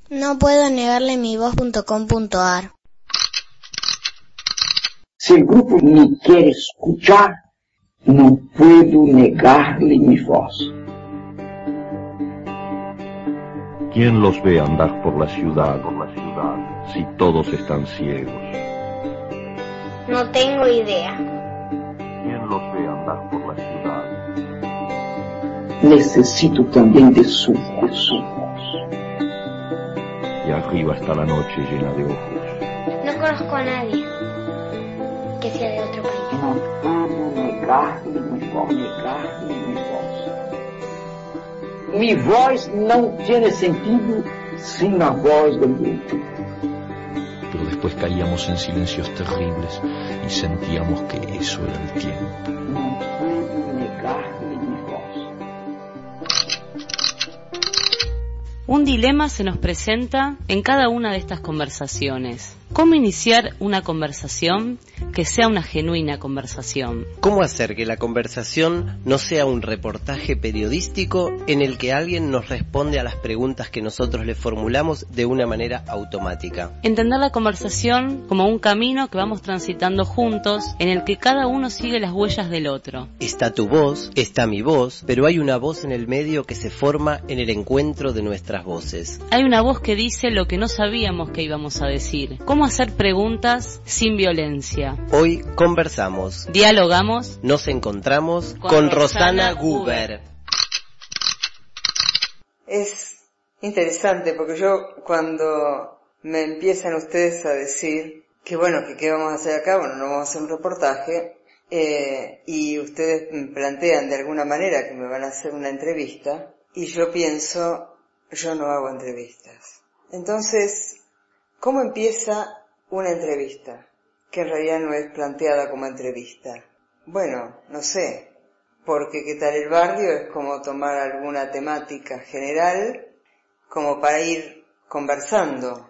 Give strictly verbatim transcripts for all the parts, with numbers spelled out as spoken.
No puedo negarle mi voz punto com punto a r. Si el grupo me quiere escuchar, no puedo negarle mi voz. ¿Quién los ve andar por la ciudad, por la ciudad, si todos están ciegos? No tengo idea. ¿Quién los ve andar por la ciudad? Necesito también de su voz. Y arriba está la noche llena de ojos. No conozco a nadie que sea de otro país. No puedo negarle mi voz, negarle mi voz. Mi voz no tiene sentido sin la voz del grupo. Pero después caíamos en silencios terribles y sentíamos que eso era el tiempo. No puedo negarle mi voz. Un dilema se nos presenta en cada una de estas conversaciones. ¿Cómo iniciar una conversación que sea una genuina conversación? ¿Cómo hacer que la conversación no sea un reportaje periodístico en el que alguien nos responde a las preguntas que nosotros le formulamos de una manera automática? Entender la conversación como un camino que vamos transitando juntos, en el que cada uno sigue las huellas del otro. Está tu voz, está mi voz, pero hay una voz en el medio que se forma en el encuentro de nuestras voces. Hay una voz que dice lo que no sabíamos que íbamos a decir. ¿Cómo hacer preguntas sin violencia? Hoy conversamos, dialogamos, nos encontramos con, con Rosana Rosana Guber. Es interesante porque yo cuando me empiezan ustedes a decir que bueno, que qué vamos a hacer acá, bueno, no vamos a hacer un reportaje, eh, y ustedes me plantean de alguna manera que me van a hacer una entrevista, y yo pienso, yo no hago entrevistas. Entonces, ¿cómo empieza una entrevista? Que en realidad no es planteada como entrevista. Bueno, no sé, porque ¿qué tal el barrio? Es como tomar alguna temática general como para ir conversando.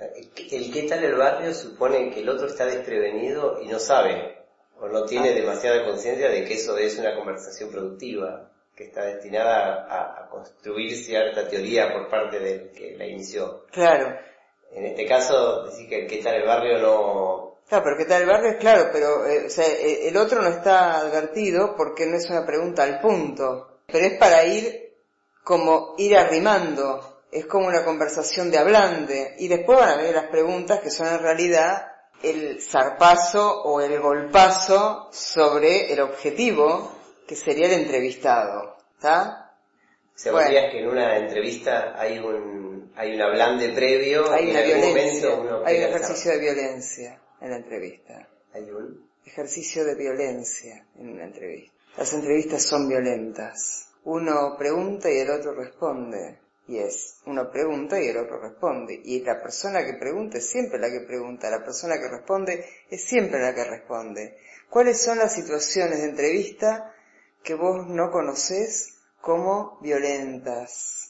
El qué tal el barrio supone que el otro está desprevenido y no sabe, o no tiene ah. demasiada conciencia de que eso es una conversación productiva, que está destinada a, a construir cierta teoría por parte del que la inició. Claro. En este caso, decir que qué tal el barrio no... Claro, pero qué tal el barrio es claro, pero eh, o sea, el otro no está advertido porque no es una pregunta al punto, pero es para ir como ir arrimando, es como una conversación de hablante, y después van a venir las preguntas que son en realidad el zarpazo o el golpazo sobre el objetivo, que sería el entrevistado, ¿está? O sea, bueno, dirías que en una entrevista hay un hay un hablante previo, hay una y en violencia, algún momento uno hay un ejercicio de violencia en la entrevista. Hay un ejercicio de violencia en una entrevista. Las entrevistas son violentas. Uno pregunta y el otro responde. Y es, uno pregunta y el otro responde. Y la persona que pregunta es siempre la que pregunta. La persona que responde es siempre la que responde. ¿Cuáles son las situaciones de entrevista que vos no conocés como violentas,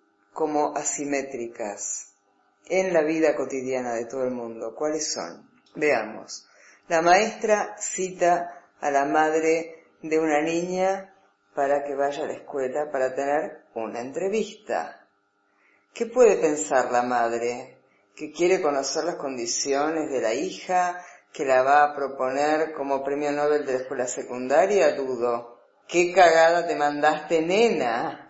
como asimétricas, en la vida cotidiana de todo el mundo? ¿Cuáles son? Veamos. La maestra cita a la madre de una niña para que vaya a la escuela para tener una entrevista. ¿Qué puede pensar la madre? ¿Que quiere conocer las condiciones de la hija? ¿Que la va a proponer como premio Nobel de la escuela secundaria? Dudo. ¿Qué cagada te mandaste, nena?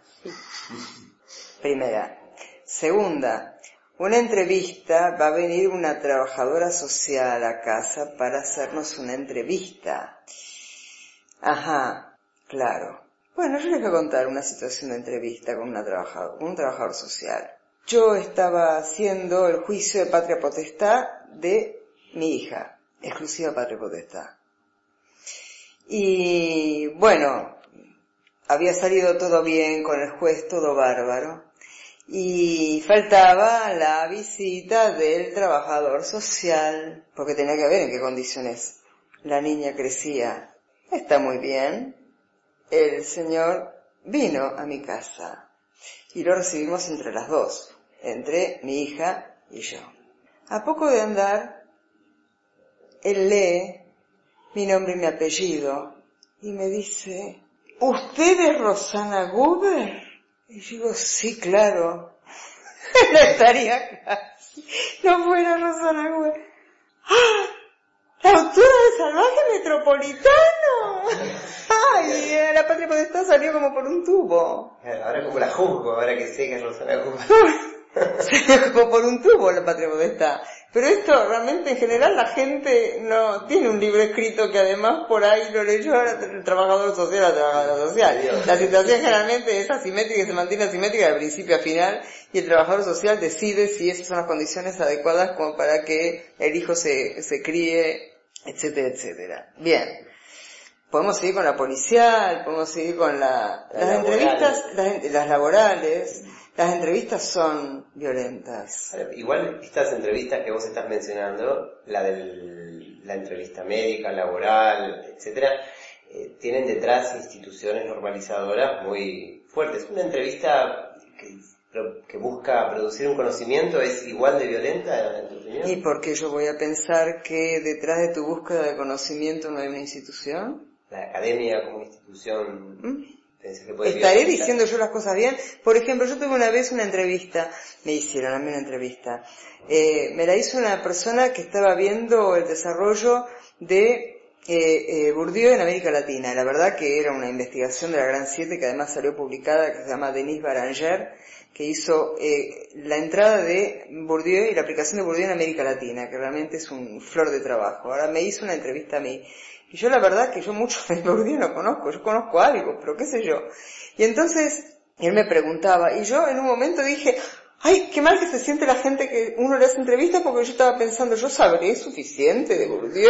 Primera. Segunda, una entrevista, va a venir una trabajadora social a la casa para hacernos una entrevista. Ajá, claro. Bueno, yo les voy a contar una situación de entrevista con, una trabajador, con un trabajador social. Yo estaba haciendo el juicio de patria potestad de mi hija, exclusiva patria potestad. Y bueno, había salido todo bien con el juez, todo bárbaro. Y faltaba la visita del trabajador social, porque tenía que ver en qué condiciones la niña crecía. Está muy bien. El señor vino a mi casa y lo recibimos entre las dos, entre mi hija y yo. A poco de andar, él lee mi nombre y mi apellido y me dice, ¿usted es Rosana Guber? Y yo digo, sí, claro. no estaría casi. No fuera Rosana Güell. ¡Ah! ¡La autora de Salvaje Metropolitano! ¡Ay! La Patria Potestad salió como por un tubo. Ahora como la juzgo, ahora que sé que es Rosana Güell. Salió como por un tubo La Patria Potestad. Pero esto realmente en general la gente no tiene un libro escrito que además por ahí lo leyó el trabajador social, la trabajadora social. La situación generalmente es asimétrica y se mantiene asimétrica de principio a final y el trabajador social decide si esas son las condiciones adecuadas como para que el hijo se, se críe, etcétera, etcétera. Bien. Podemos seguir con la policial, podemos seguir con la, las, las entrevistas, las, las laborales. Las entrevistas son violentas. Igual estas entrevistas que vos estás mencionando, la de la entrevista médica, laboral, etcétera, eh, tienen detrás instituciones normalizadoras muy fuertes. Una entrevista que, que busca producir un conocimiento es igual de violenta, en tu opinión. ¿Y por qué yo voy a pensar que detrás de tu búsqueda de conocimiento no hay una institución? La academia como institución... ¿Mm? ¿Estaré diciendo yo las cosas bien? Por ejemplo, yo tuve una vez una entrevista, me hicieron a mí una entrevista, eh, me la hizo una persona que estaba viendo el desarrollo de eh, eh, Bourdieu en América Latina. La verdad que era una investigación de la Gran Siete que además salió publicada, que se llama Denise Baranger, que hizo eh, la entrada de Bourdieu y la aplicación de Bourdieu en América Latina, que realmente es un flor de trabajo. Ahora me hizo una entrevista a mí. Y yo la verdad que yo mucho de Bourdieu no conozco, yo conozco algo, pero qué sé yo. Y entonces él me preguntaba, y yo en un momento dije, ay, qué mal que se siente la gente que uno le hace entrevistas, porque yo estaba pensando, ¿yo sabré suficiente de Bourdieu?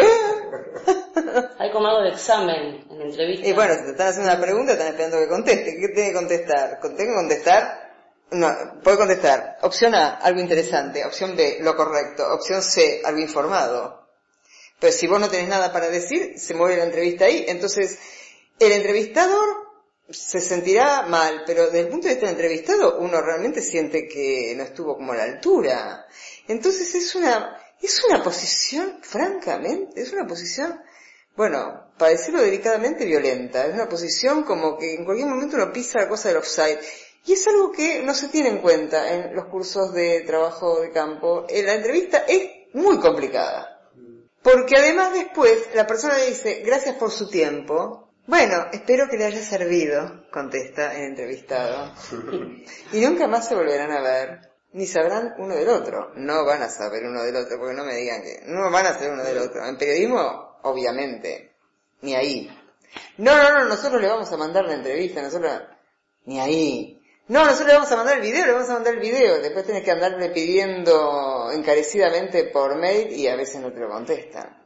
Hay como algo de examen en la entrevista. Y bueno, si te están haciendo una pregunta, están esperando que conteste. ¿Qué tiene que contestar? ¿Tengo que contestar? No, puede contestar. Opción A, algo interesante. Opción B, lo correcto. Opción C, algo informado. Pero si vos no tenés nada para decir, se muere la entrevista ahí. Entonces, el entrevistador se sentirá mal, pero desde el punto de vista del entrevistado, uno realmente siente que no estuvo como a la altura. Entonces es una, es una posición, francamente, es una posición, bueno, para decirlo delicadamente, violenta. Es una posición como que en cualquier momento uno pisa la cosa del offside. Y es algo que no se tiene en cuenta en los cursos de trabajo de campo. La entrevista es muy complicada. Porque además después la persona le dice, gracias por su tiempo. Bueno, espero que le haya servido, contesta el entrevistado. Y nunca más se volverán a ver, ni sabrán uno del otro. No van a saber uno del otro, porque no me digan que no van a saber uno del otro. En periodismo, obviamente, ni ahí. No, no, no, nosotros le vamos a mandar la entrevista, nosotros, ni ahí. No, nosotros le vamos a mandar el video, le vamos a mandar el video. Después tenés que andarle pidiendo encarecidamente por mail y a veces no te lo contestan.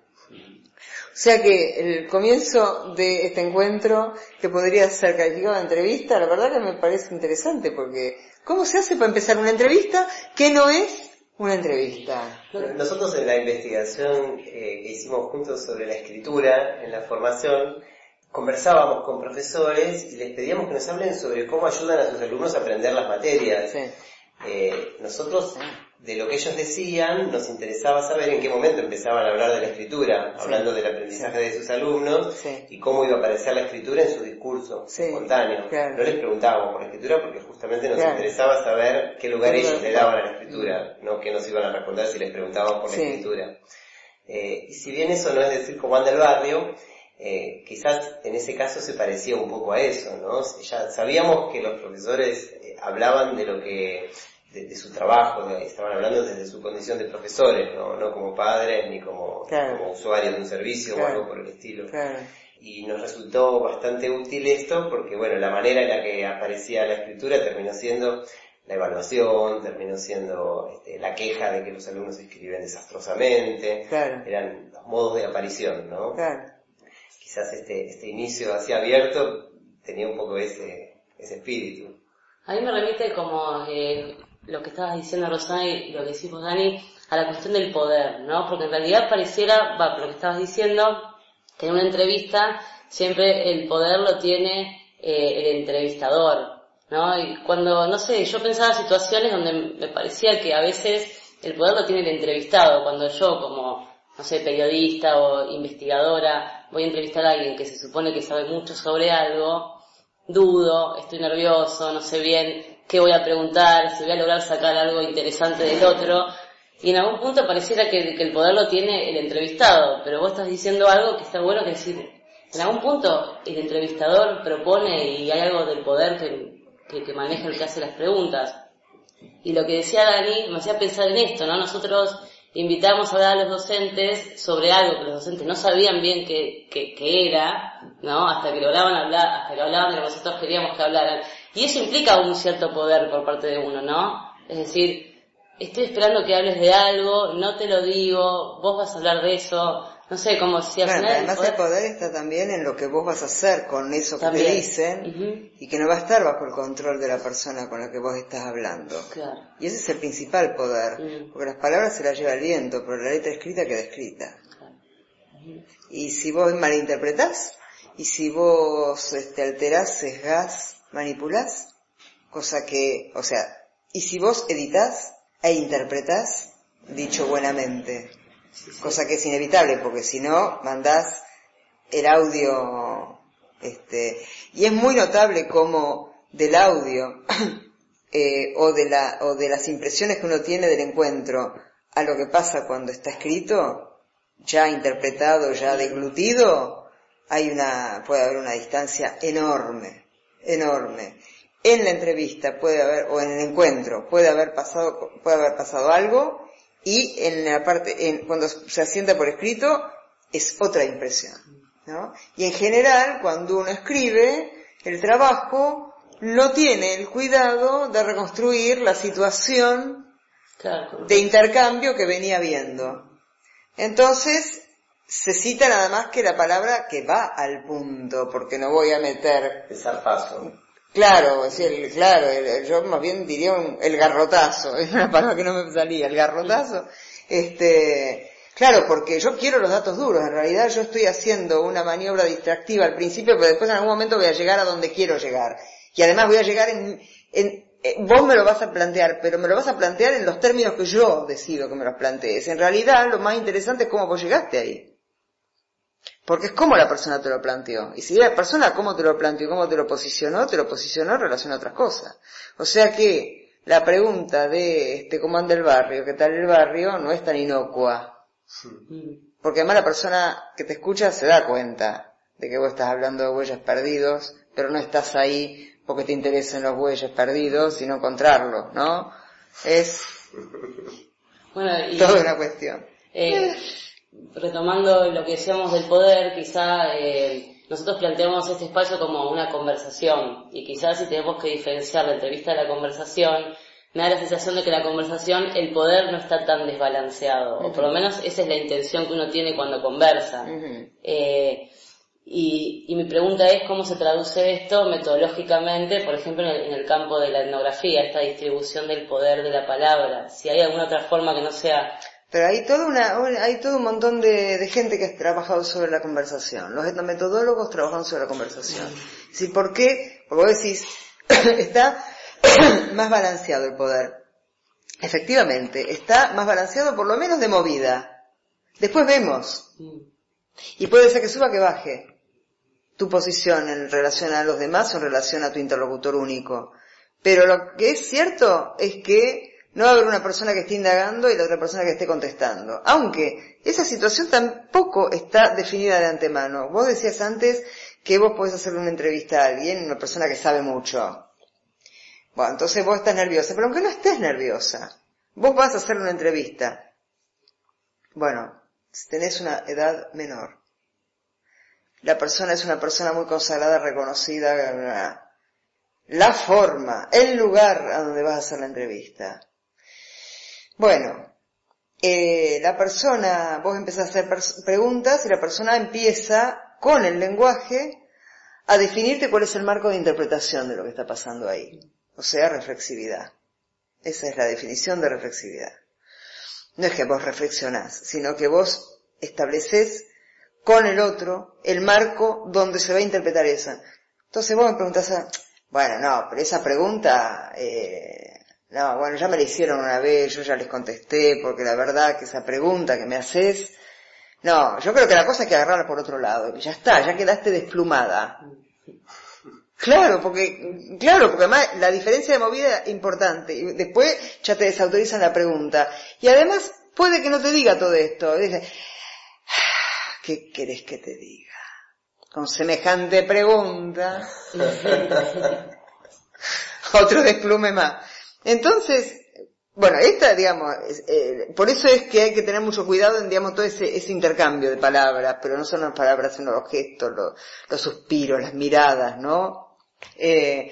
O sea que el comienzo de este encuentro, que podría ser calificado de entrevista, la verdad que me parece interesante, porque ¿cómo se hace para empezar una entrevista que no es una entrevista? Nosotros en la investigación eh, que hicimos juntos sobre la escritura en la formación, conversábamos con profesores y les pedíamos que nos hablen sobre cómo ayudan a sus alumnos a aprender las materias. Sí. Eh, nosotros, de lo que ellos decían, nos interesaba saber en qué momento empezaban a hablar de la escritura, sí. hablando del aprendizaje sí. de sus alumnos sí. y cómo iba a aparecer la escritura en su discurso sí. espontáneo. Claro. No les preguntábamos por la escritura porque justamente nos claro. interesaba saber qué lugar ellos claro. le daban a la escritura, no qué nos iban a responder si les preguntábamos por sí. la escritura. Eh, y si bien eso no es decir cómo anda el barrio, Eh, quizás en ese caso se parecía un poco a eso, ¿no? Ya sabíamos que los profesores eh, hablaban de lo que, de, de su trabajo, ¿no? Estaban hablando desde su condición de profesores, no, no como padres ni como, claro. como usuarios de un servicio claro. o algo por el estilo. Claro. Y nos resultó bastante útil esto porque, bueno, la manera en la que aparecía la escritura terminó siendo la evaluación, terminó siendo este, la queja de que los alumnos escriben desastrosamente, claro. eran los modos de aparición, ¿no? Claro. Quizás este, este inicio así abierto tenía un poco ese, ese espíritu. A mí me remite como eh, lo que estabas diciendo, Rosana, y lo que decimos, Dani, a la cuestión del poder, ¿no? Porque en realidad pareciera, va, por lo que estabas diciendo, que en una entrevista siempre el poder lo tiene eh, el entrevistador, ¿no? Y cuando, no sé, yo pensaba situaciones donde me parecía que a veces el poder lo tiene el entrevistado, cuando yo como, no sé, periodista o investigadora voy a entrevistar a alguien que se supone que sabe mucho sobre algo, dudo, estoy nervioso, no sé bien qué voy a preguntar, si voy a lograr sacar algo interesante del otro. Y en algún punto pareciera que, que el poder lo tiene el entrevistado, pero vos estás diciendo algo que está bueno, que decir, en algún punto el entrevistador propone y hay algo del poder que, que, que maneja el que hace las preguntas. Y lo que decía Dani me hacía pensar en esto, ¿no? Nosotros invitamos a hablar a los docentes sobre algo que los docentes no sabían bien qué, qué, qué era, ¿no? Hasta que lograban hablar, hasta que hablaban de lo que nosotros queríamos que hablaran. Y eso implica un cierto poder por parte de uno, ¿no? Es decir, estoy esperando que hables de algo, no te lo digo, vos vas a hablar de eso, no sé, como si al Bueno, final además el poder... el poder está también en lo que vos vas a hacer con eso que También. te dicen, Uh-huh. y que no va a estar bajo el control de la persona con la que vos estás hablando. Claro. Y ese es el principal poder, Uh-huh. porque las palabras se las lleva el viento, pero la letra escrita queda escrita. Claro. Uh-huh. Y si vos malinterpretás, y si vos este, alterás, sesgás, manipulás, cosa que, o sea, y si vos editás e interpretás, dicho buenamente, Sí, sí. cosa que es inevitable, porque si no, mandás el audio, este, y es muy notable cómo del audio, eh, o de la, o de las impresiones que uno tiene del encuentro, a lo que pasa cuando está escrito, ya interpretado, ya deglutido, hay una, puede haber una distancia enorme, enorme. En la entrevista puede haber, o en el encuentro, puede haber pasado, puede haber pasado algo, y en la parte, en, cuando se asienta por escrito, es otra impresión, ¿no? Y en general, cuando uno escribe, el trabajo no tiene el cuidado de reconstruir la situación Claro. de intercambio que venía viendo. Entonces, se cita nada más que la palabra que va al punto, porque no voy a meter... El zarpazo. Claro, es el, claro, el, yo más bien diría un, el garrotazo, es una palabra que no me salía, el garrotazo. Este, claro, porque yo quiero los datos duros, en realidad yo estoy haciendo una maniobra distractiva al principio, pero después en algún momento voy a llegar a donde quiero llegar. Y además voy a llegar en, en, en vos me lo vas a plantear, pero me lo vas a plantear en los términos que yo decido que me los plantees. En realidad lo más interesante es cómo vos llegaste ahí. Porque es cómo la persona te lo planteó. Y si la persona cómo te lo planteó, cómo te lo posicionó, te lo posicionó en relación a otras cosas. O sea que la pregunta de este cómo anda el barrio, qué tal el barrio, no es tan inocua. Porque además la persona que te escucha se da cuenta de que vos estás hablando de huellas perdidos, pero no estás ahí porque te interesan los huellas perdidos, sino encontrarlos, ¿no? Es Bueno, y, toda una cuestión. Eh, retomando lo que decíamos del poder, quizá eh, nosotros planteamos este espacio como una conversación, y quizás si tenemos que diferenciar la entrevista de la conversación, me da la sensación de que la conversación, el poder no está tan desbalanceado, uh-huh. o por lo menos esa es la intención que uno tiene cuando conversa. Uh-huh. Eh, y, y mi pregunta es cómo se traduce esto metodológicamente, por ejemplo, en el, en el campo de la etnografía, esta distribución del poder de la palabra, si hay alguna otra forma que no sea... Pero hay toda una, hay todo un montón de, de gente que ha trabajado sobre la conversación. Los etnometodólogos trabajan sobre la conversación. ¿Sí? ¿Por qué? Porque vos decís, está más balanceado el poder. Efectivamente, está más balanceado por lo menos de movida. Después vemos. Y puede ser que suba, que baje tu posición en relación a los demás o en relación a tu interlocutor único. Pero lo que es cierto es que no va a haber una persona que esté indagando y la otra persona que esté contestando. Aunque esa situación tampoco está definida de antemano. Vos decías antes que vos podés hacerle una entrevista a alguien, una persona que sabe mucho. Bueno, entonces vos estás nerviosa, pero aunque no estés nerviosa, vos vas a hacerle una entrevista. Bueno, si tenés una edad menor, la persona es una persona muy consagrada, reconocida, la forma, el lugar a donde vas a hacer la entrevista. Bueno, eh, la persona, vos empezás a hacer pers- preguntas y la persona empieza con el lenguaje a definirte cuál es el marco de interpretación de lo que está pasando ahí. O sea, reflexividad. Esa es la definición de reflexividad. No es que vos reflexionás, sino que vos estableces con el otro el marco donde se va a interpretar esa. Entonces vos me preguntás, a, bueno, no, pero esa pregunta... Eh, No, bueno, ya me la hicieron una vez, yo ya les contesté, porque la verdad que esa pregunta que me haces... No, yo creo que la cosa es que agarrarla por otro lado, y ya está, ya quedaste desplumada. Claro, porque, claro, porque además la diferencia de movida es importante. Y después ya te desautorizan la pregunta. Y además puede que no te diga todo esto. Dice, ¿qué querés que te diga? Con semejante pregunta. Otro desplume más. Entonces, bueno, esta, digamos, eh, por eso es que hay que tener mucho cuidado en, digamos, todo ese, ese intercambio de palabras, pero no son las palabras, sino los gestos, los, los suspiros, las miradas, ¿no? Eh,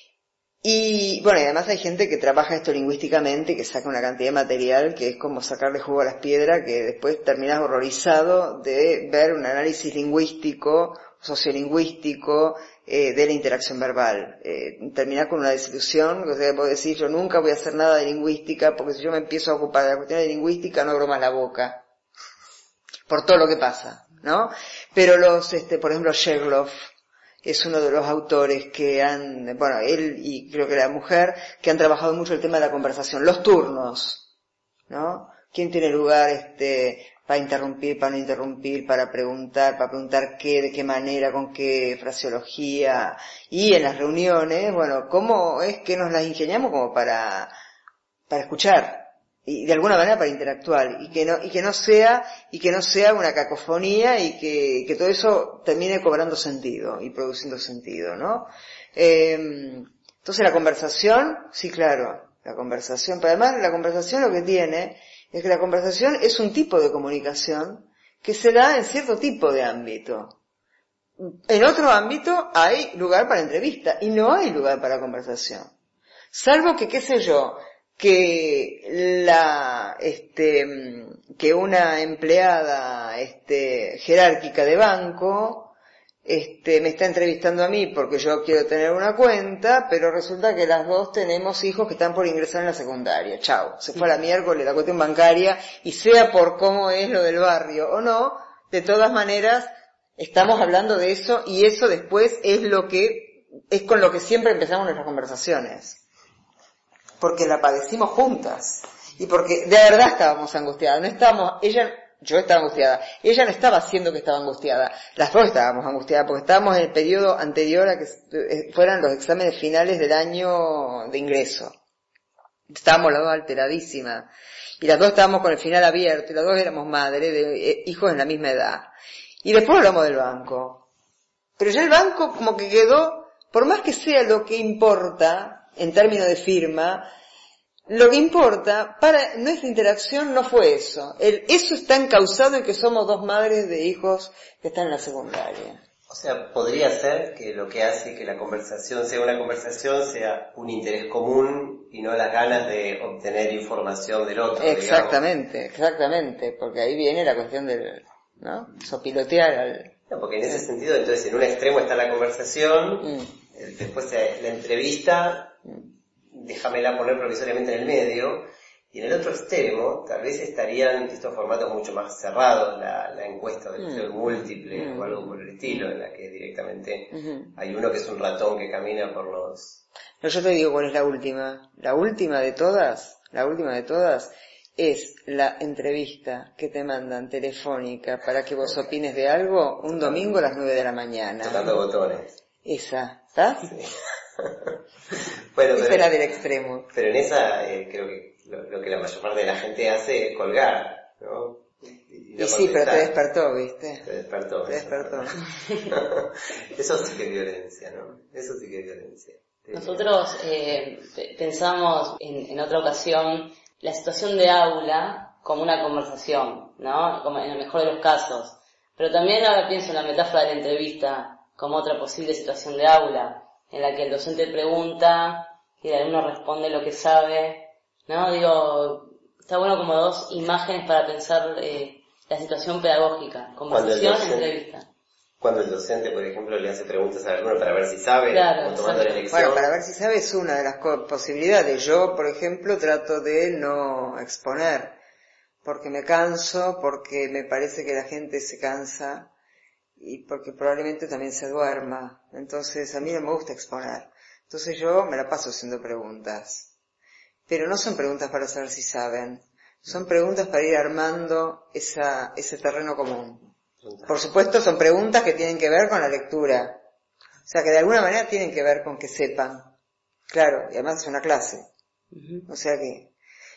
y, bueno, y además hay gente que trabaja esto lingüísticamente y que saca una cantidad de material que es como sacarle jugo a las piedras, que después terminas horrorizado de ver un análisis lingüístico, sociolingüístico, eh, de la interacción verbal. Eh, terminar con una desilusión, o sea, puedo decir, yo nunca voy a hacer nada de lingüística, porque si yo me empiezo a ocupar de la cuestión de lingüística, no abro más la boca. Por todo lo que pasa, ¿no? Pero los, este, por ejemplo, Sherlock es uno de los autores que han, bueno, él y creo que la mujer, que han trabajado mucho el tema de la conversación, los turnos, ¿no? ¿Quién tiene lugar, este, para interrumpir, para no interrumpir, para preguntar, para preguntar qué, de qué manera, con qué fraseología? Y en las reuniones, bueno, ¿cómo es que nos las ingeniamos como para, para escuchar? Y de alguna manera para interactuar, y que no, y que no sea, y que no sea una cacofonía, y que, que todo eso termine cobrando sentido, y produciendo sentido, ¿no? Eh, entonces la conversación, sí, claro, la conversación, pero además la conversación lo que tiene es que la conversación es un tipo de comunicación que se da en cierto tipo de ámbito. En otro ámbito hay lugar para entrevista, y no hay lugar para conversación. Salvo que, qué sé yo, que la, este, que una empleada, este, jerárquica de banco, este, me está entrevistando a mí porque yo quiero tener una cuenta, pero resulta que las dos tenemos hijos que están por ingresar en la secundaria. Chao. Se fue a la miércoles la cuestión bancaria, y sea por cómo es lo del barrio o no, de todas maneras, estamos hablando de eso, y eso después es lo que, es con lo que siempre empezamos nuestras conversaciones. Porque la padecimos juntas, y porque de verdad estábamos angustiadas, no estábamos, ella, yo estaba angustiada, ella no estaba haciendo que estaba angustiada, las dos estábamos angustiadas, porque estábamos en el periodo anterior a que fueran los exámenes finales del año de ingreso, estábamos las dos alteradísimas, y las dos estábamos con el final abierto, y las dos éramos madres de eh, hijos en la misma edad, y después hablamos del banco, pero ya el banco como que quedó, por más que sea lo que importa, en términos de firma, lo que importa para nuestra interacción no fue eso. El, eso está encauzado en que somos dos madres de hijos que están en la secundaria. O sea, podría ser que lo que hace que la conversación sea una conversación sea un interés común y no las ganas de obtener información del otro. Exactamente, digamos. exactamente, porque ahí viene la cuestión del, ¿no? Sopilotear al... No, porque en ese sentido, entonces, en un extremo está la conversación, mm. después la entrevista, déjamela poner provisoriamente en el medio, y en el otro extremo tal vez estarían estos formatos mucho más cerrados, la, la encuesta del mm. múltiple mm. o algo por el estilo, en la que directamente mm-hmm. hay uno que es un ratón que camina por los... No, yo te digo cuál es la última. La última de todas, la última de todas es la entrevista que te mandan telefónica para que vos opines de algo un domingo a las nueve de la mañana. Tocando botones. Esa, ¿estás? Sí. Bueno, esa pero, era del extremo. Pero en esa eh, creo que lo, lo que la mayor parte de la gente hace es colgar, ¿no? Y, y, no y sí, pero te despertó, ¿viste? Te despertó. Te despertó. Eso sí que es violencia, ¿no? Eso sí que es violencia. Nosotros eh, pensamos en, en otra ocasión la situación de aula como una conversación, ¿no? Como en el mejor de los casos. Pero también ahora pienso en la metáfora de la entrevista como otra posible situación de aula, en la que el docente pregunta y el alumno responde lo que sabe, ¿no? Digo, está bueno como dos imágenes para pensar eh, la situación pedagógica, conversación y entrevista. Cuando el docente, por ejemplo, le hace preguntas al alumno para ver si sabe, claro, o tomando la lección. Bueno, para ver si sabe es una de las posibilidades. Yo, por ejemplo, trato de no exponer, porque me canso, porque me parece que la gente se cansa, y porque probablemente también se duerma. Entonces, a mí no me gusta exponer. Entonces yo me la paso haciendo preguntas. Pero no son preguntas para saber si saben. Son preguntas para ir armando esa, ese terreno común. Por supuesto, son preguntas que tienen que ver con la lectura. O sea que de alguna manera tienen que ver con que sepan. Claro, y además es una clase. Uh-huh. O sea que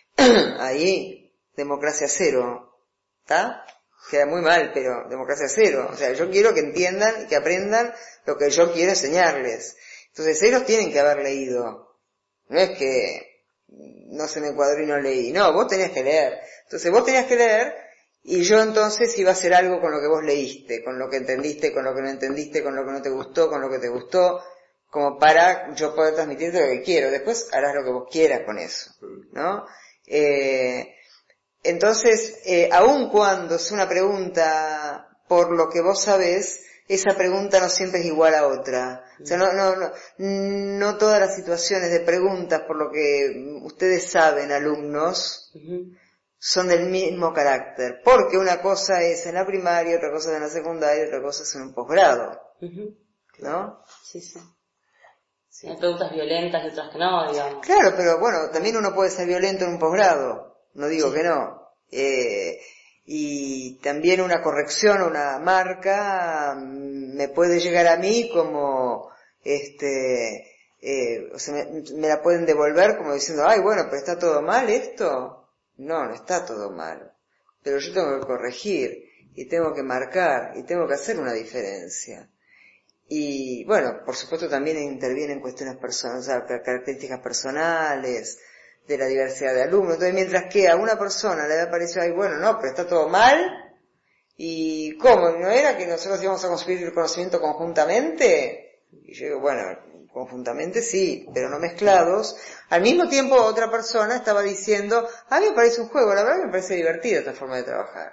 ahí democracia cero, ¿está? Queda muy mal, pero democracia cero. O sea, yo quiero que entiendan y que aprendan lo que yo quiero enseñarles. Entonces ellos tienen que haber leído. No es que no se me cuadró y no leí. No, vos tenías que leer. Entonces vos tenías que leer y yo entonces iba a hacer algo con lo que vos leíste, con lo que entendiste, con lo que no entendiste, con lo que no te gustó, con lo que te gustó, como para yo poder transmitirte lo que quiero. Después harás lo que vos quieras con eso, ¿no? Eh, entonces, eh, aun cuando es una pregunta por lo que vos sabés, esa pregunta no siempre es igual a otra. O sea, no, no, no, no todas las situaciones de preguntas por lo que ustedes saben, alumnos, uh-huh. son del mismo carácter. Porque una cosa es en la primaria, otra cosa es en la secundaria, otra cosa es en un posgrado. Uh-huh. ¿No? Sí, sí. Sí, hay preguntas violentas y otras que no, digamos. Claro, pero bueno, también uno puede ser violento en un posgrado. No digo sí. que no. Eh, y también una corrección, una marca, me puede llegar a mí como, este, eh, o sea, me, me la pueden devolver como diciendo, ay, bueno, pero ¿está todo mal esto? No, no está todo mal. Pero yo tengo que corregir, y tengo que marcar, y tengo que hacer una diferencia. Y, bueno, por supuesto también intervienen cuestiones personales, o sea, características personales, de la diversidad de alumnos. Entonces, mientras que a una persona le había parecido, ay, bueno, no, pero está todo mal, y ¿cómo? ¿No era que nosotros íbamos a construir el conocimiento conjuntamente? Y yo digo, bueno, conjuntamente sí, pero no mezclados. Al mismo tiempo, otra persona estaba diciendo, a mí me parece un juego, la verdad que me parece divertida esta forma de trabajar.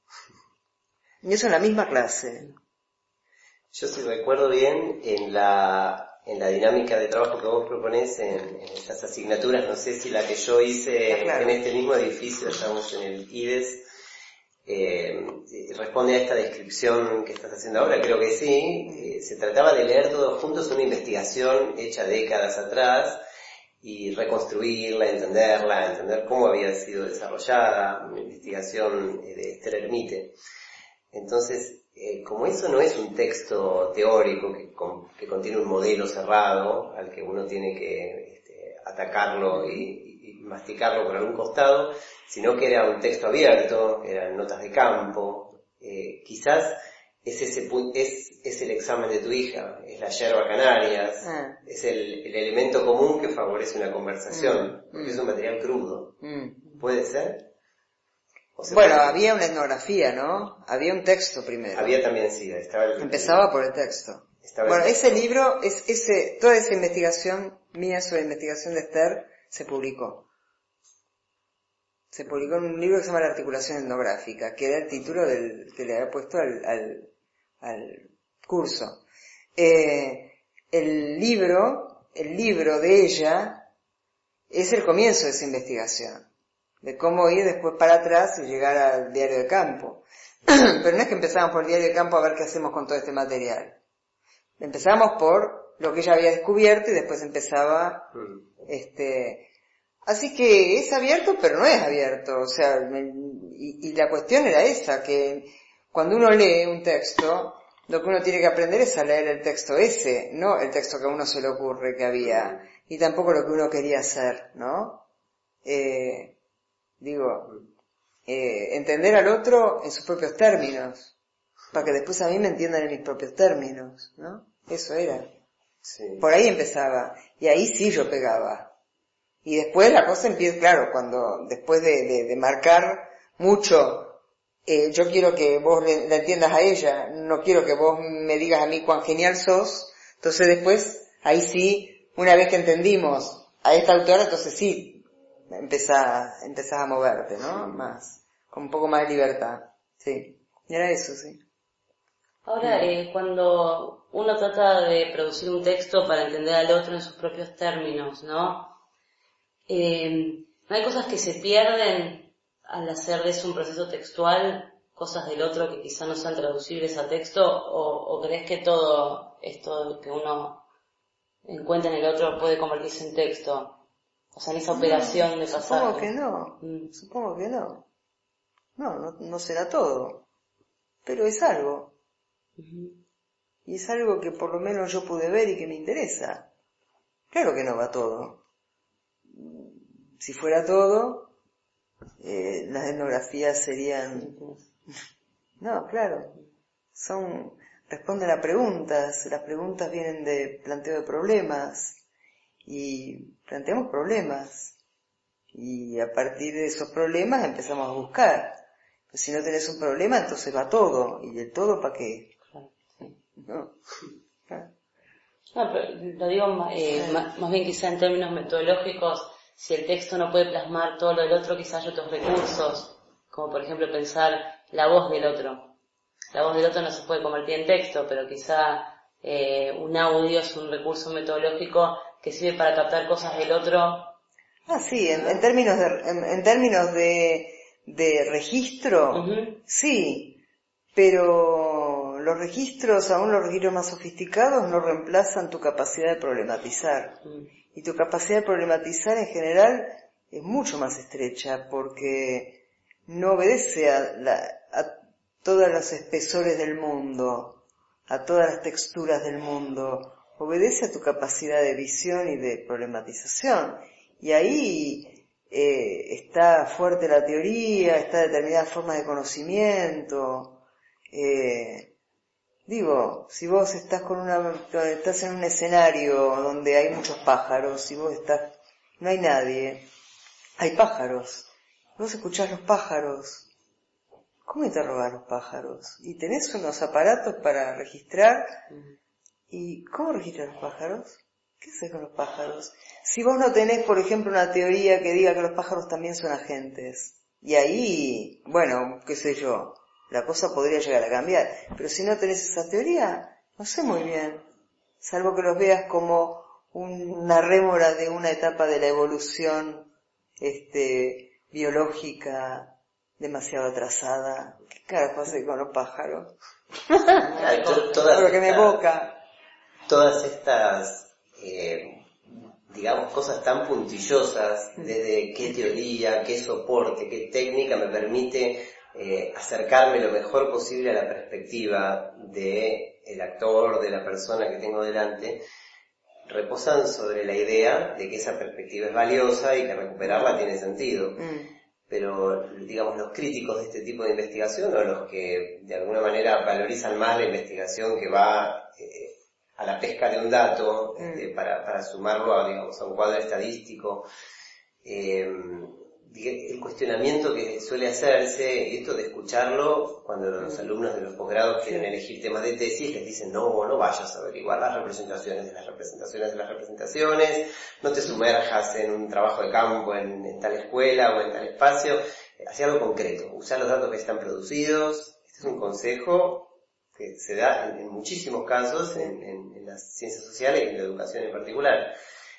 Y eso en la misma clase. Yo si recuerdo bien, en la... en la dinámica de trabajo que vos proponés en, en estas asignaturas, no sé si la que yo hice claro. en este mismo edificio, estamos en el I D E S, eh, responde a esta descripción que estás haciendo ahora, creo que sí. Eh, se trataba de leer todos juntos una investigación hecha décadas atrás y reconstruirla, entenderla, entender cómo había sido desarrollada, una investigación de Esther Ermite. Entonces, Eh, como eso no es un texto teórico que, con, que contiene un modelo cerrado al que uno tiene que este, atacarlo y, y, y masticarlo por algún costado, sino que era un texto abierto, eran notas de campo, eh, quizás es, ese, es, es el examen de tu hija, es la yerba Canarias, ah. es el, el elemento común que favorece una conversación, mm. porque mm. es un material crudo. Mm. ¿Puede ser? Bueno, puede... había una etnografía, ¿no? Había un texto primero. Había también, sí. Estaba el... Empezaba por el texto. Estaba bueno, el texto. Ese libro, es, ese, toda esa investigación mía sobre la investigación de Esther se publicó. Se publicó en un libro que se llama La articulación etnográfica, que era el título del que le había puesto al, al, al curso. Eh, el libro, el libro de ella es el comienzo de esa investigación. De cómo ir después para atrás y llegar al diario de campo. Pero no es que empezamos por el diario de campo a ver qué hacemos con todo este material. Empezamos por lo que ella había descubierto y después empezaba, este, así que es abierto pero no es abierto, o sea, y, y la cuestión era esa, que cuando uno lee un texto, lo que uno tiene que aprender es a leer el texto ese, no el texto que a uno se le ocurre que había, y tampoco lo que uno quería hacer, ¿no? Eh, Digo, eh, entender al otro en sus propios términos, para que después a mí me entiendan en mis propios términos, ¿no? Eso era. Sí. Por ahí empezaba, y ahí sí yo pegaba. Y después la cosa empieza, claro, cuando después de, de, de marcar mucho, eh, yo quiero que vos le, la entiendas a ella, no quiero que vos me digas a mí cuán genial sos, entonces después, ahí sí, una vez que entendimos a esta autora, entonces sí, empezás, empezás a moverte, ¿no? Más, con un poco más de libertad, sí. Y era eso, sí. Ahora, eh, cuando uno trata de producir un texto para entender al otro en sus propios términos, ¿no? Eh, ¿no hay cosas que se pierden al hacer de eso un proceso textual? Cosas del otro que quizá no sean traducibles a texto, o, o crees que todo esto que uno encuentra en el otro puede convertirse en texto? O sea, en esa operación no, de pasar. Supongo que no, mm. supongo que no. No, no, no será todo. Pero es algo. Uh-huh. Y es algo que por lo menos yo pude ver y que me interesa. Claro que no va todo. Si fuera todo, eh, las etnografías serían... No, claro. Son, responden a preguntas. Las preguntas vienen de planteo de problemas. Y planteamos problemas. Y a partir de esos problemas empezamos a buscar. Pues si no tenés un problema, entonces va todo. ¿Y el todo para qué? No. ¿Ah? No, pero lo digo eh, sí. más, más bien quizá en términos metodológicos, si el texto no puede plasmar todo lo del otro, quizá hay otros recursos, como por ejemplo pensar la voz del otro. La voz del otro no se puede convertir en texto, pero quizá eh, un audio es un recurso metodológico que sirve para captar cosas del otro. Ah, sí, en, en términos de, en, en términos de, de registro, uh-huh. Sí, pero los registros, aún los registros más sofisticados, no reemplazan tu capacidad de problematizar. Uh-huh. Y tu capacidad de problematizar en general es mucho más estrecha, porque no obedece a, la, a todos los espesores del mundo, a todas las texturas del mundo, obedece a tu capacidad de visión y de problematización. Y ahí eh, está fuerte la teoría, está determinadas formas de conocimiento. Eh, digo, si vos estás con una, estás en un escenario donde hay muchos pájaros, si vos estás, no hay nadie, hay pájaros, vos escuchás los pájaros, ¿cómo interrogar los pájaros? Y tenés unos aparatos para registrar, ¿y cómo registras los pájaros? ¿Qué haces con los pájaros? Si vos no tenés, por ejemplo, una teoría que diga que los pájaros también son agentes, y ahí, bueno, qué sé yo, la cosa podría llegar a cambiar. Pero si no tenés esa teoría, no sé muy bien. Salvo que los veas como una rémora de una etapa de la evolución este, biológica demasiado atrasada. ¿Qué carajo hace con los pájaros? Por que me evoca. Todas estas, eh, digamos, cosas tan puntillosas, desde qué teoría, qué soporte, qué técnica me permite Eh, acercarme lo mejor posible a la perspectiva de el actor, de la persona que tengo delante, reposan sobre la idea de que esa perspectiva es valiosa y que recuperarla tiene sentido. Mm. Pero, digamos, los críticos de este tipo de investigación, o los que de alguna manera valorizan más la investigación que va eh, a la pesca de un dato, mm. este, para, para sumarlo a, digamos, a un cuadro estadístico, eh, el cuestionamiento que suele hacerse, y esto de escucharlo cuando los alumnos de los posgrados quieren elegir temas de tesis, les dicen no, no vayas a averiguar las representaciones de las representaciones de las representaciones, no te sumerjas en un trabajo de campo en, en tal escuela o en tal espacio, haz algo concreto, usar los datos que están producidos. Este es un consejo que se da en, en muchísimos casos en, en, en las ciencias sociales y en la educación en particular.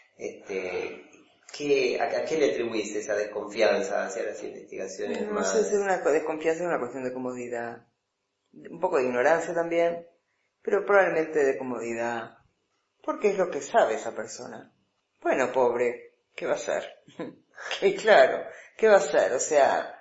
Este, ¿Qué, a, ¿A qué le atribuís esa desconfianza hacia las investigaciones no, más? No sé si es una desconfianza, es una cuestión de comodidad. Un poco de ignorancia también, pero probablemente de comodidad. Porque es lo que sabe esa persona. Bueno, pobre, ¿qué va a hacer? Y claro, ¿qué va a hacer? O sea,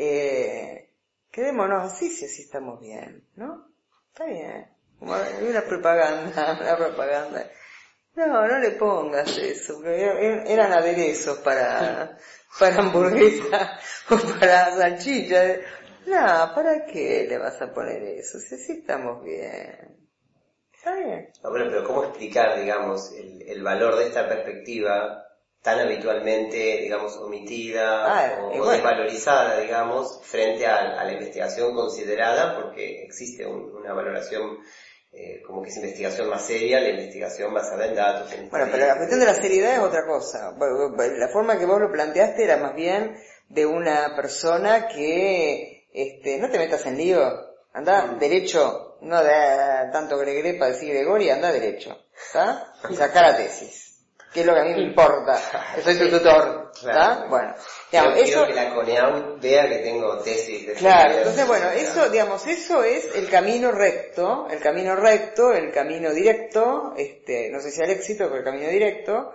eh, quedémonos así si así estamos bien, ¿no? Está bien. Como hay una propaganda, una propaganda. No, no le pongas eso, porque eran aderezos para, para hamburguesa o para salchicha. No, ¿para qué le vas a poner eso? Si así estamos bien. Está bien. No, bueno, pero ¿cómo explicar, digamos, el, el valor de esta perspectiva tan habitualmente, digamos, omitida ah, o, o bueno. desvalorizada, digamos, frente a, a la investigación considerada, porque existe un, una valoración Eh, como que es investigación más seria, la investigación basada en datos. En bueno, pero la cuestión de la seriedad es otra cosa. La forma que vos lo planteaste era más bien de una persona que, este, no te metas en lío, anda mm. derecho, no de tanto gregre para decir Gregoria, anda derecho, ¿está? Y saca la tesis, que es lo que a mí me importa, que soy tu tutor, ¿está? Claro. Bueno, digamos, quiero, eso... quiero que la CONEAU vea que tengo tesis. De claro, entonces bueno, eso, digamos, eso es el camino recto, el camino recto, el camino directo, este, no sé si al éxito, pero el camino directo,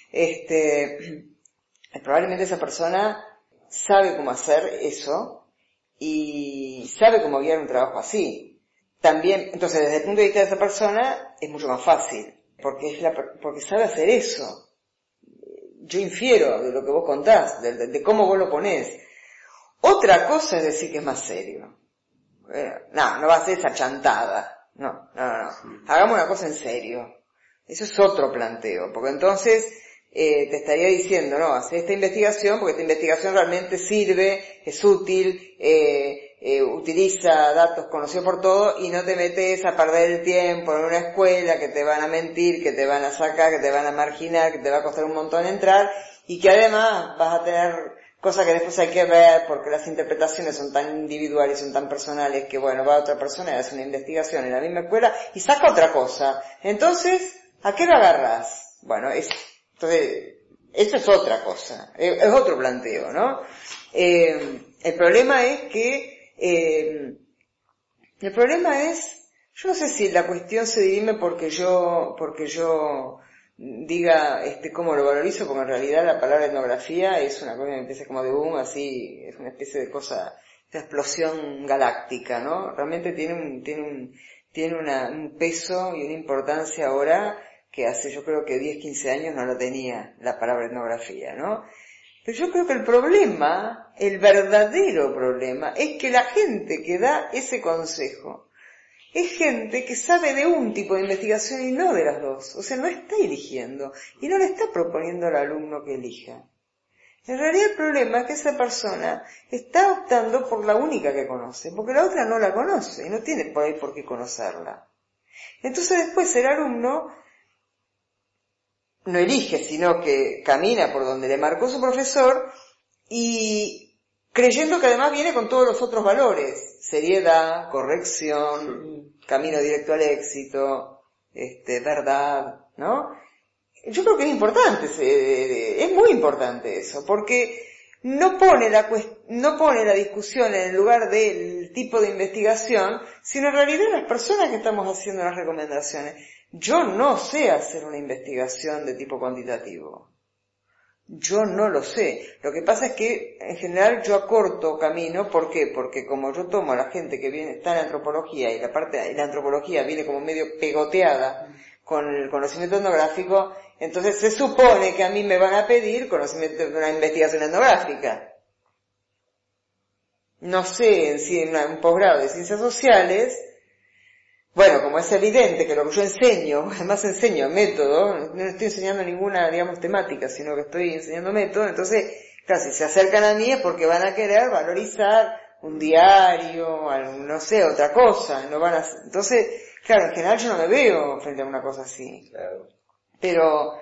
este, probablemente esa persona sabe cómo hacer eso y sabe cómo guiar un trabajo así. también, entonces desde el punto de vista de esa persona es mucho más fácil, porque es la, porque sabe hacer eso. Yo infiero de lo que vos contás, de, de, de cómo vos lo ponés. Otra cosa es decir que es más serio. Bueno, no, no va a ser esa chantada. No, no, no. Hagamos una cosa en serio. Eso es otro planteo, porque entonces eh, te estaría diciendo, no, hacer esta investigación, porque esta investigación realmente sirve, es útil, eh, eh, utiliza datos conocidos por todos, y no te metes a perder el tiempo en una escuela que te van a mentir, que te van a sacar, que te van a marginar, que te va a costar un montón entrar, y que además vas a tener cosas que después hay que ver, porque las interpretaciones son tan individuales, son tan personales, que bueno, va otra persona y hace una investigación en la misma escuela y saca otra cosa. Entonces, ¿a qué lo agarras? Bueno, es, entonces, esto es otra cosa, es, es otro planteo, ¿no? Eh, el problema es que, eh, el problema es, yo no sé si la cuestión se dirime porque yo, porque yo diga, este, cómo lo valorizo, porque en realidad la palabra etnografía es una cosa que me empieza como de boom, así, es una especie de cosa, de explosión galáctica, ¿no? Realmente tiene un, tiene un, tiene una, un peso y una importancia ahora que hace yo creo que diez, quince años no lo tenía la palabra etnografía, ¿no? Pero yo creo que el problema, el verdadero problema, es que la gente que da ese consejo es gente que sabe de un tipo de investigación y no de las dos. O sea, no está eligiendo y no le está proponiendo al alumno que elija. En realidad el problema es que esa persona está optando por la única que conoce, porque la otra no la conoce y no tiene por ahí por qué conocerla. Entonces después el alumno no elige, sino que camina por donde le marcó su profesor y creyendo que además viene con todos los otros valores: seriedad, corrección, camino directo al éxito, este, verdad, ¿no? Yo creo que es importante, es muy importante eso, porque no pone la no pone la discusión en el lugar del tipo de investigación, sino en realidad las personas que estamos haciendo las recomendaciones. Yo no sé hacer una investigación de tipo cuantitativo. Yo no lo sé. Lo que pasa es que, en general, yo acorto camino. ¿Por qué? Porque como yo tomo a la gente que viene, está en antropología, y la parte, y la antropología viene como medio pegoteada con el conocimiento etnográfico, entonces se supone que a mí me van a pedir conocimiento de una investigación etnográfica. No sé, en sí, en un posgrado de ciencias sociales, bueno, como es evidente que lo que yo enseño, además enseño método, no estoy enseñando ninguna, digamos, temática, sino que estoy enseñando método, entonces, claro, si se acercan a mí es porque van a querer valorizar un diario, algún, no sé, otra cosa, no van a, entonces, claro, en general yo no me veo frente a una cosa así. Claro. Pero,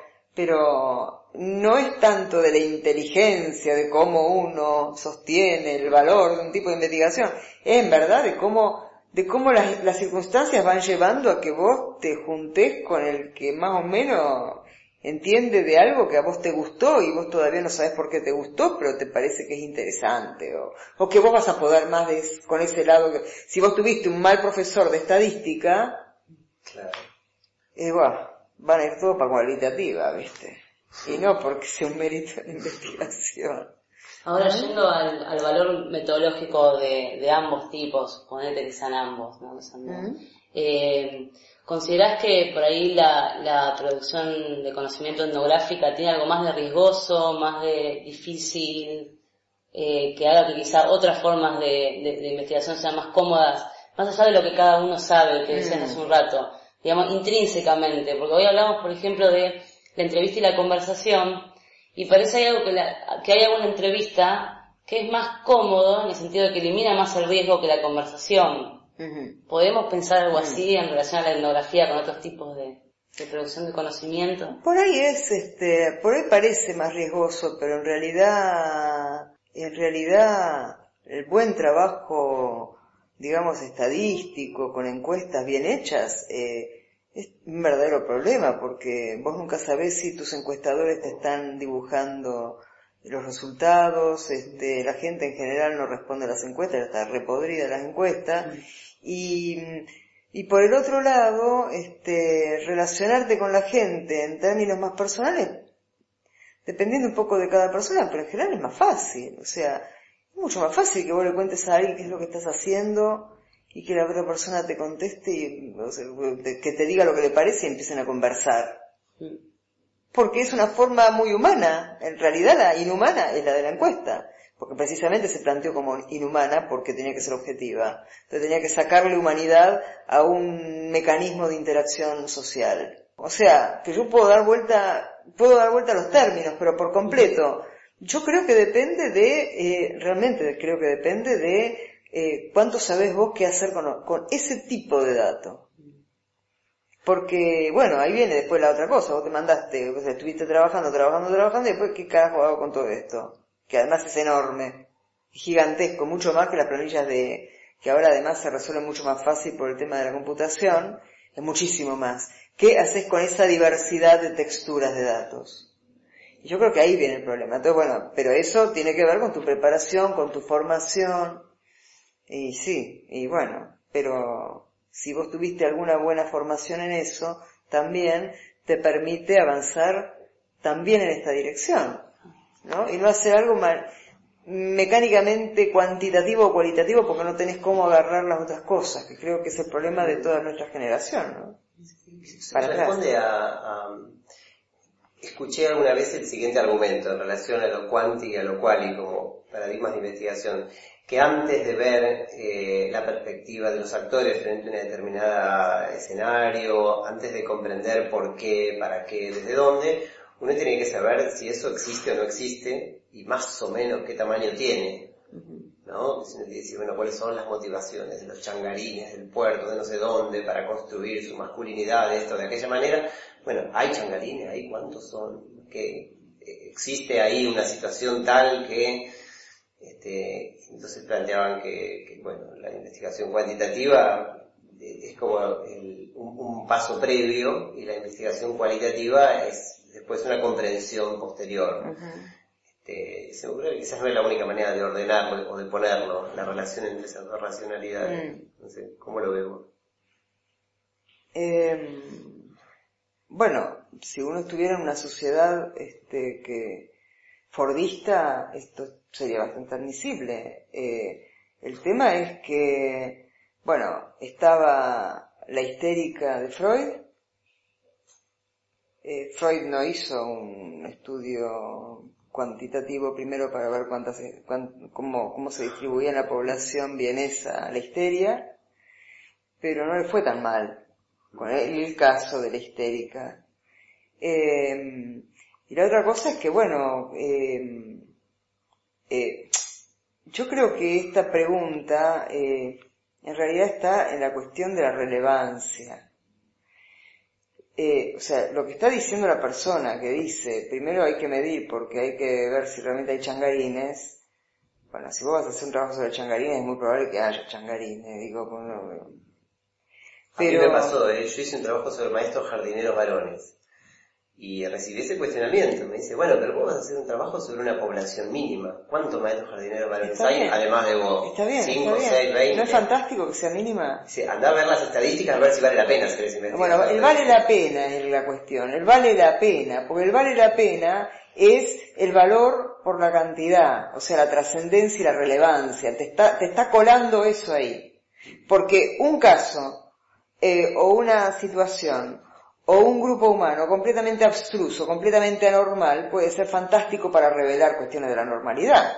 pero no es tanto de la inteligencia, de cómo uno sostiene el valor de un tipo de investigación, es en verdad de cómo de cómo las, las circunstancias van llevando a que vos te juntés con el que más o menos entiende de algo que a vos te gustó y vos todavía no sabés por qué te gustó, pero te parece que es interesante, o, o que vos vas a poder más de, con ese lado. Que, si vos tuviste un mal profesor de estadística, claro, eh, bueno, van a ir todo para cualitativa, ¿viste? Y no porque sea un mérito de investigación. Ahora, yendo al, al valor metodológico de, de ambos tipos, ponete que sean ambos, ¿no? Que sean dos. Uh-huh. eh, ¿Considerás que por ahí la, la producción de conocimiento etnográfica tiene algo más de riesgoso, más de difícil, eh, que haga que quizá otras formas de, de, de investigación sean más cómodas, más allá de lo que cada uno sabe, que decían hace un rato, digamos, intrínsecamente? Porque hoy hablamos, por ejemplo, de la entrevista y la conversación, y parece algo que, la, que hay alguna entrevista que es más cómodo en el sentido de que elimina más el riesgo que la conversación. Uh-huh. ¿Podemos pensar algo así en relación a la etnografía con otros tipos de, de producción de conocimiento? Por ahí es, este, por ahí parece más riesgoso, pero en realidad, en realidad, el buen trabajo, digamos, estadístico, con encuestas bien hechas, eh, es un verdadero problema, porque vos nunca sabés si tus encuestadores te están dibujando los resultados, este, la gente en general no responde a las encuestas, está repodrida las encuestas, mm. y, y por el otro lado, este, relacionarte con la gente en términos más personales, dependiendo un poco de cada persona, pero en general es más fácil, o sea, es mucho más fácil que vos le cuentes a alguien qué es lo que estás haciendo, y que la otra persona te conteste y o sea, que te diga lo que le parece y empiecen a conversar. Porque es una forma muy humana. En realidad la inhumana es la de la encuesta, porque precisamente se planteó como inhumana porque tenía que ser objetiva. Entonces tenía que sacarle humanidad a un mecanismo de interacción social. O sea, que yo puedo dar vuelta, puedo dar vuelta a los términos, pero por completo. Yo creo que depende de, eh, realmente creo que depende de eh, cuánto sabés vos qué hacer con, con ese tipo de datos. Porque, bueno, ahí viene después la otra cosa. Vos te mandaste, o sea, estuviste trabajando, trabajando, trabajando, y después, ¿qué carajo hago con todo esto? Que además es enorme, gigantesco, mucho más que las planillas de, que ahora además se resuelven mucho más fácil por el tema de la computación, es muchísimo más. ¿Qué haces con esa diversidad de texturas de datos? Y yo creo que ahí viene el problema. Entonces, bueno, pero eso tiene que ver con tu preparación, con tu formación, y sí, y bueno, pero si vos tuviste alguna buena formación en eso, también te permite avanzar también en esta dirección, ¿no? Y no hacer algo mal, mecánicamente cuantitativo o cualitativo porque no tenés cómo agarrar las otras cosas, que creo que es el problema de toda nuestra generación, ¿no? Para responde a, a... Escuché alguna vez el siguiente argumento en relación a lo cuanti y a lo quali como paradigmas de investigación, que antes de ver eh, la perspectiva de los actores frente a un determinado escenario, antes de comprender por qué, para qué, desde dónde, uno tiene que saber si eso existe o no existe y más o menos qué tamaño tiene, ¿no? Si uno tiene que decir, bueno, cuáles son las motivaciones de los changarines del puerto, de no sé dónde, para construir su masculinidad de esto, de aquella manera. Bueno, hay changarines, ¿hay cuántos son? Que existe ahí una situación tal que Este, entonces planteaban que, que, bueno, la investigación cuantitativa es como el, un, un paso previo y la investigación cualitativa es después una comprensión posterior. Uh-huh. Este, se me ocurre que quizás no es la única manera de ordenarlo o de ponerlo, la relación entre esas dos racionalidades. Uh-huh. No sé, ¿cómo lo vemos? Eh, bueno, si uno estuviera en una sociedad este, que fordista, esto sería bastante admisible. Eh, el tema es que, bueno, estaba la histérica de Freud. Eh, Freud no hizo un estudio cuantitativo primero para ver cuántas, cuánt, cómo, cómo se distribuía en la población vienesa la histeria, pero no le fue tan mal con el, el caso de la histérica. Eh, y la otra cosa es que, bueno, eh, Eh, yo creo que esta pregunta eh, en realidad está en la cuestión de la relevancia. Eh, o sea, lo que está diciendo la persona que dice, primero hay que medir porque hay que ver si realmente hay changarines. Bueno, si vos vas a hacer un trabajo sobre changarines es muy probable que haya changarines, digo, bueno, pero... A mí me pasó, ¿eh? Yo hice un trabajo sobre maestros jardineros varones. Y recibí ese cuestionamiento. Me dice, bueno, pero vos vas a hacer un trabajo sobre una población mínima. ¿Cuántos maestros jardineros varones hay, además de vos? Está bien, cinco, está bien. seis, veinte. ¿No es fantástico que sea mínima? Dice, andá a ver las estadísticas a ver si vale la pena hacer ese investigación. Bueno, el vale la pena es la cuestión. El vale la pena. Porque el vale la pena es el valor por la cantidad. O sea, la trascendencia y la relevancia. Te está, te está colando eso ahí. Porque un caso, eh, o una situación, o un grupo humano completamente abstruso, completamente anormal, puede ser fantástico para revelar cuestiones de la normalidad.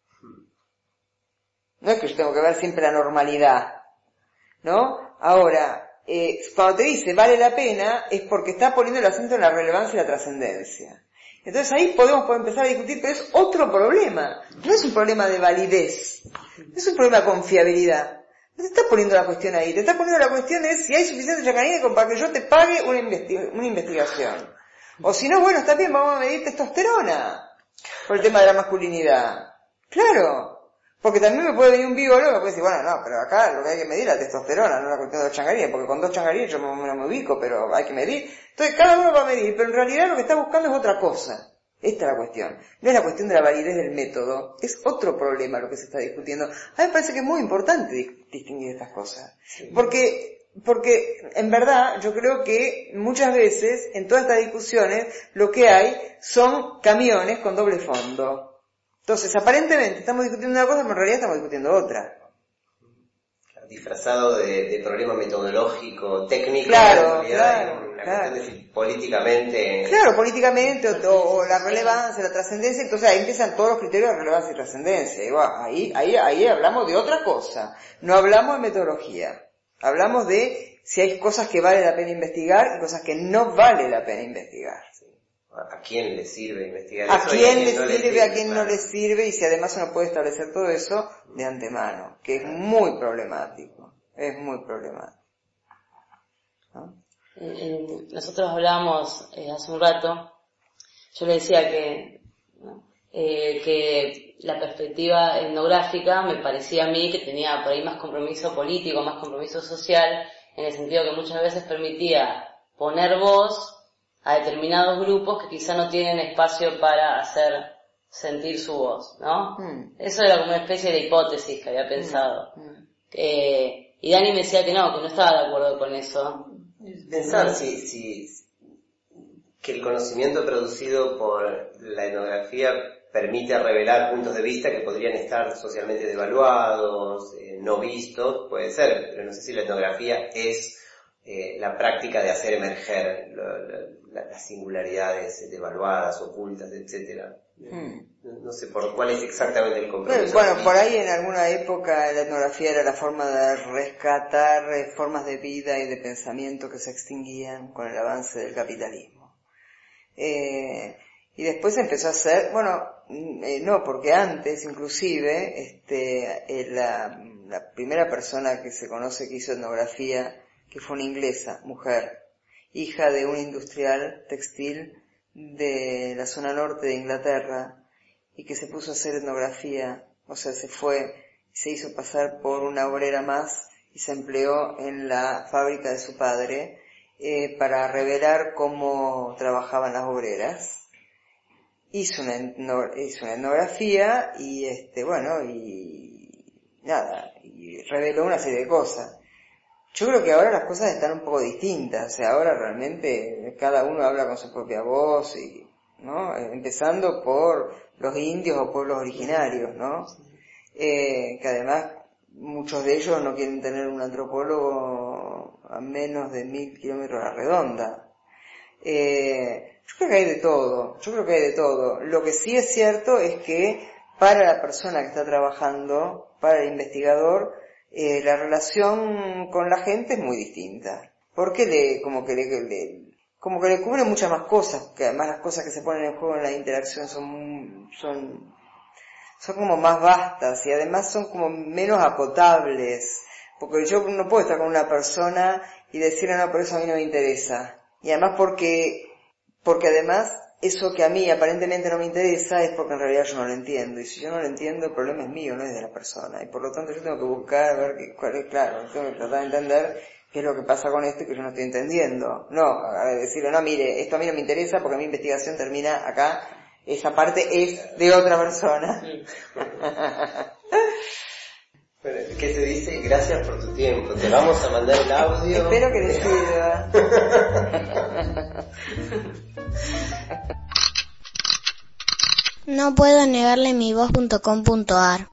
No es que yo tengo que ver siempre la normalidad, ¿no? Ahora, eh, cuando te dice vale la pena, es porque está poniendo el acento en la relevancia y la trascendencia. Entonces ahí podemos empezar a discutir, pero es otro problema. No es un problema de validez, no es un problema de confiabilidad. No te está poniendo la cuestión ahí, te está poniendo la cuestión es si hay suficiente changarines para que yo te pague una, investi- una investigación. O si no, bueno, está bien, vamos a medir testosterona por el tema de la masculinidad. Claro, porque también me puede venir un biólogo y me puede decir, bueno, no, pero acá lo que hay que medir es la testosterona, no la cuestión de los changarines, porque con dos changarines yo no me, me ubico, pero hay que medir. Entonces cada uno va a medir, pero en realidad lo que está buscando es otra cosa. Esta es la cuestión. No es la cuestión de la validez del método, es otro problema lo que se está discutiendo. A mí me parece que es muy importante distinguir estas cosas. Sí. Porque, porque en verdad yo creo que muchas veces en todas estas discusiones lo que hay son camiones con doble fondo. Entonces aparentemente estamos discutiendo una cosa, pero en realidad estamos discutiendo otra. disfrazado de, de problema metodológico, técnico, claro, en realidad claro, hay una claro. cuestión de políticamente. Claro, políticamente, o, o la relevancia, la trascendencia, entonces ahí empiezan todos los criterios de relevancia y trascendencia. Y bueno, ahí, ahí, ahí hablamos de otra cosa. No hablamos de metodología. Hablamos de si hay cosas que vale la pena investigar y cosas que no vale la pena investigar. ¿A quién le sirve investigar ¿A eso? quién y le no sirve, a quién claro. no le sirve? Y si además uno puede establecer todo eso de antemano, que es muy problemático. Es muy problemático. ¿No? Eh, nosotros hablábamos eh, hace un rato, yo le decía que, ¿no? eh, que la perspectiva etnográfica me parecía a mí que tenía por ahí más compromiso político, más compromiso social, en el sentido que muchas veces permitía poner voz a determinados grupos que quizá no tienen espacio para hacer sentir su voz, ¿no? Mm. Eso era como una especie de hipótesis que había pensado. Mm. Eh, y Dani me decía que no, que no estaba de acuerdo con eso. Pensar si, si que el conocimiento producido por la etnografía permite revelar puntos de vista que podrían estar socialmente devaluados, eh, no vistos, puede ser, pero no sé si la etnografía es eh, la práctica de hacer emerger lo, lo, las singularidades devaluadas, ocultas, etcétera. Hmm. No, no sé por cuál es exactamente el compromiso. Bueno, bueno, por ahí en alguna época la etnografía era la forma de rescatar eh, formas de vida y de pensamiento que se extinguían con el avance del capitalismo. Eh, y después empezó a ser, bueno, eh, no, porque antes inclusive, este, eh, la, la primera persona que se conoce que hizo etnografía, que fue una inglesa, mujer, hija de un industrial textil de la zona norte de Inglaterra, y que se puso a hacer etnografía, o sea, se fue, se hizo pasar por una obrera más y se empleó en la fábrica de su padre eh, para revelar cómo trabajaban las obreras. Hizo una, hizo una etnografía y este, bueno, y nada, y reveló una serie de cosas. Yo creo que ahora las cosas están un poco distintas, o sea, ahora realmente cada uno habla con su propia voz, y, ¿no? Empezando por los indios o pueblos originarios, ¿no? Eh, que además muchos de ellos no quieren tener un antropólogo a menos de mil kilómetros a la redonda. Eh, yo creo que hay de todo, yo creo que hay de todo. Lo que sí es cierto es que para la persona que está trabajando, para el investigador, Eh, la relación con la gente es muy distinta, porque le, como que le, le, como que le cubre muchas más cosas, que además las cosas que se ponen en juego en la interacción son, son, son como más vastas y además son como menos acotables, porque yo no puedo estar con una persona y decirle no, por eso a mí no me interesa, y además porque, porque además eso que a mí aparentemente no me interesa es porque en realidad yo no lo entiendo, y si yo no lo entiendo el problema es mío, no es de la persona, y por lo tanto yo tengo que buscar, ver qué, cuál es, claro, tengo que tratar de entender qué es lo que pasa con esto y que yo no estoy entendiendo. No, a decirle, no, mire, esto a mí no me interesa porque mi investigación termina acá, esa parte es de otra persona. Bueno, ¿qué se dice? Gracias por tu tiempo, te vamos a mandar el audio. Espero que les sirva. No puedo negarle mi voz punto com punto ar